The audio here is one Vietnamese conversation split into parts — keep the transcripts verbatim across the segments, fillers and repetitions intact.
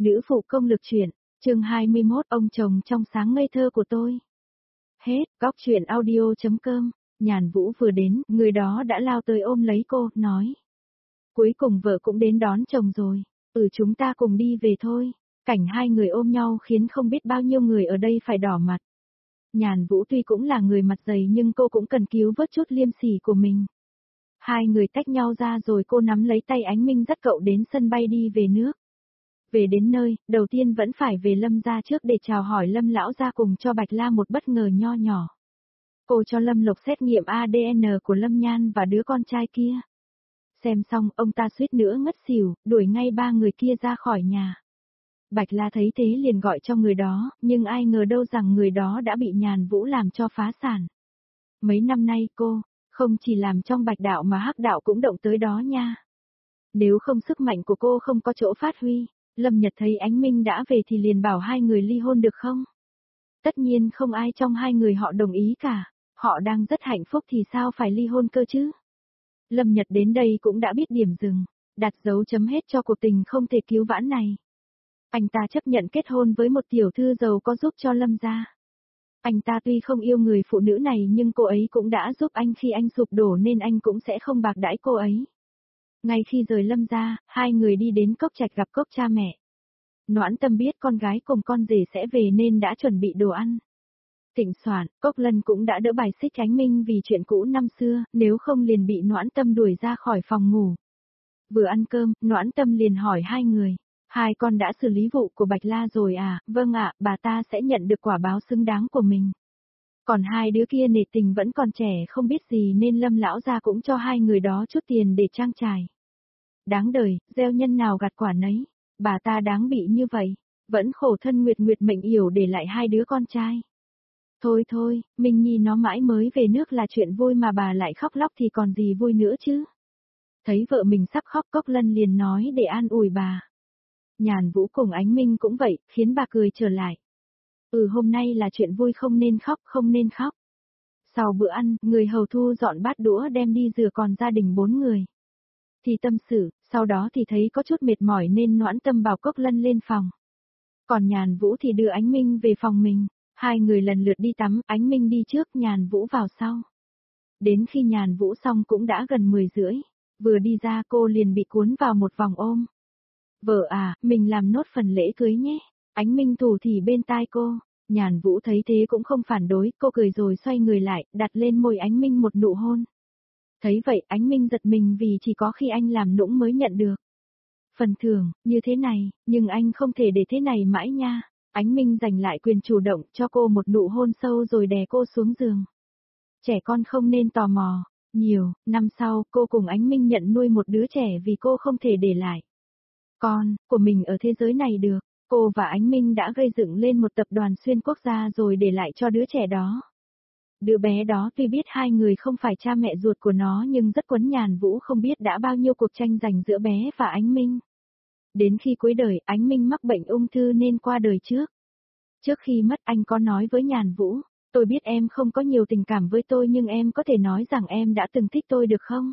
Nữ phụ công lực truyện, chương hai mươi mốt ông chồng trong sáng ngây thơ của tôi. Hết, góc truyện audio.com, Nhàn Vũ vừa đến, người đó đã lao tới ôm lấy cô, nói. Cuối cùng vợ cũng đến đón chồng rồi, ừ chúng ta cùng đi về thôi. Cảnh hai người ôm nhau khiến không biết bao nhiêu người ở đây phải đỏ mặt. Nhàn Vũ tuy cũng là người mặt dày nhưng cô cũng cần cứu vớt chút liêm sỉ của mình. Hai người tách nhau ra rồi cô nắm lấy tay Ánh Minh dắt cậu đến sân bay đi về nước. Về đến nơi, đầu tiên vẫn phải về Lâm gia trước để chào hỏi Lâm lão gia cùng cho Bạch La một bất ngờ nho nhỏ. Cô cho Lâm Lộc xét nghiệm a đê en của Lâm Nhan và đứa con trai kia. Xem xong, ông ta suýt nữa ngất xỉu, đuổi ngay ba người kia ra khỏi nhà. Bạch La thấy thế liền gọi cho người đó, nhưng ai ngờ đâu rằng người đó đã bị Nhàn Vũ làm cho phá sản. Mấy năm nay cô, không chỉ làm trong Bạch đạo mà Hắc đạo cũng động tới đó nha. Nếu không sức mạnh của cô không có chỗ phát huy, Lâm Nhật thấy Ánh Minh đã về thì liền bảo hai người ly hôn được không? Tất nhiên không ai trong hai người họ đồng ý cả, họ đang rất hạnh phúc thì sao phải ly hôn cơ chứ? Lâm Nhật đến đây cũng đã biết điểm dừng, đặt dấu chấm hết cho cuộc tình không thể cứu vãn này. Anh ta chấp nhận kết hôn với một tiểu thư giàu có giúp cho Lâm gia. Anh ta tuy không yêu người phụ nữ này nhưng cô ấy cũng đã giúp anh khi anh sụp đổ nên anh cũng sẽ không bạc đãi cô ấy. Ngay khi rời Lâm gia, hai người đi đến Cốc Trạch gặp Cốc cha mẹ. Noãn Tâm biết con gái cùng con rể sẽ về nên đã chuẩn bị đồ ăn. Thịnh Soạn, Cốc Lân cũng đã đỡ bài xích Ánh Minh vì chuyện cũ năm xưa, nếu không liền bị Noãn Tâm đuổi ra khỏi phòng ngủ. Vừa ăn cơm, Noãn Tâm liền hỏi hai người, hai con đã xử lý vụ của Bạch La rồi à? Vâng ạ, bà ta sẽ nhận được quả báo xứng đáng của mình. Còn hai đứa kia nể tình vẫn còn trẻ không biết gì nên Lâm lão gia cũng cho hai người đó chút tiền để trang trải. Đáng đời, gieo nhân nào gặt quả nấy, bà ta đáng bị như vậy, vẫn khổ thân Nguyệt Nguyệt mệnh yểu để lại hai đứa con trai. Thôi thôi, Minh Nhi nó mãi mới về nước là chuyện vui mà bà lại khóc lóc thì còn gì vui nữa chứ. Thấy vợ mình sắp khóc Cốc Lân liền nói để an ủi bà. Nhàn Vũ cùng Ánh Minh cũng vậy, khiến bà cười trở lại. Ừ hôm nay là chuyện vui không nên khóc, không nên khóc. Sau bữa ăn, người hầu thu dọn bát đũa đem đi rửa còn gia đình bốn người. Thì tâm sự, sau đó thì thấy có chút mệt mỏi nên Noãn Tâm bảo Cốc Lân lên phòng. Còn Nhàn Vũ thì đưa Ánh Minh về phòng mình, hai người lần lượt đi tắm, Ánh Minh đi trước, Nhàn Vũ vào sau. Đến khi Nhàn Vũ xong cũng đã gần mười rưỡi, vừa đi ra cô liền bị cuốn vào một vòng ôm. Vợ à, mình làm nốt phần lễ cưới nhé, Ánh Minh thủ thỉ bên tai cô. Nhàn Vũ thấy thế cũng không phản đối, cô cười rồi xoay người lại, đặt lên môi Ánh Minh một nụ hôn. Thấy vậy Ánh Minh giật mình vì chỉ có khi anh làm nũng mới nhận được phần thưởng, như thế này, nhưng anh không thể để thế này mãi nha. Ánh Minh giành lại quyền chủ động cho cô một nụ hôn sâu rồi đè cô xuống giường. Trẻ con không nên tò mò, nhiều, năm sau cô cùng Ánh Minh nhận nuôi một đứa trẻ vì cô không thể để lại con của mình ở thế giới này được. Cô và Ánh Minh đã gây dựng lên một tập đoàn xuyên quốc gia rồi để lại cho đứa trẻ đó. Đứa bé đó tuy biết hai người không phải cha mẹ ruột của nó nhưng rất quấn Nhàn Vũ không biết đã bao nhiêu cuộc tranh giành giữa bé và Ánh Minh. Đến khi cuối đời Ánh Minh mắc bệnh ung thư nên qua đời trước. Trước khi mất anh có nói với Nhàn Vũ, tôi biết em không có nhiều tình cảm với tôi nhưng em có thể nói rằng em đã từng thích tôi được không?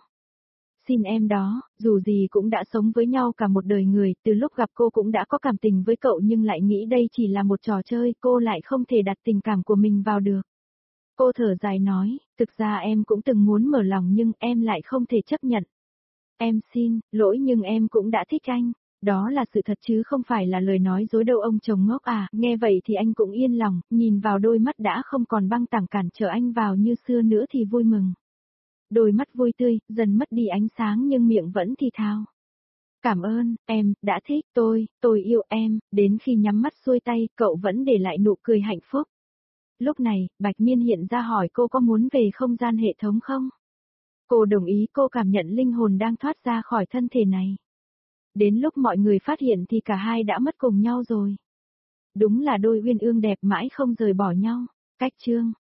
Xin em đó, dù gì cũng đã sống với nhau cả một đời người, từ lúc gặp cô cũng đã có cảm tình với cậu nhưng lại nghĩ đây chỉ là một trò chơi, cô lại không thể đặt tình cảm của mình vào được. Cô thở dài nói, thực ra em cũng từng muốn mở lòng nhưng em lại không thể chấp nhận. Em xin, lỗi nhưng em cũng đã thích anh, đó là sự thật chứ không phải là lời nói dối đâu ông chồng ngốc à. Nghe vậy thì anh cũng yên lòng, nhìn vào đôi mắt đã không còn băng tảng cản trở anh vào như xưa nữa thì vui mừng. Đôi mắt vui tươi, dần mất đi ánh sáng nhưng miệng vẫn thì thào. Cảm ơn, em, đã thích tôi, tôi yêu em, đến khi nhắm mắt xuôi tay, cậu vẫn để lại nụ cười hạnh phúc. Lúc này, Bạch Miên hiện ra hỏi cô có muốn về không gian hệ thống không? Cô đồng ý, cô cảm nhận linh hồn đang thoát ra khỏi thân thể này. Đến lúc mọi người phát hiện thì cả hai đã mất cùng nhau rồi. Đúng là đôi uyên ương đẹp mãi không rời bỏ nhau. Cách chương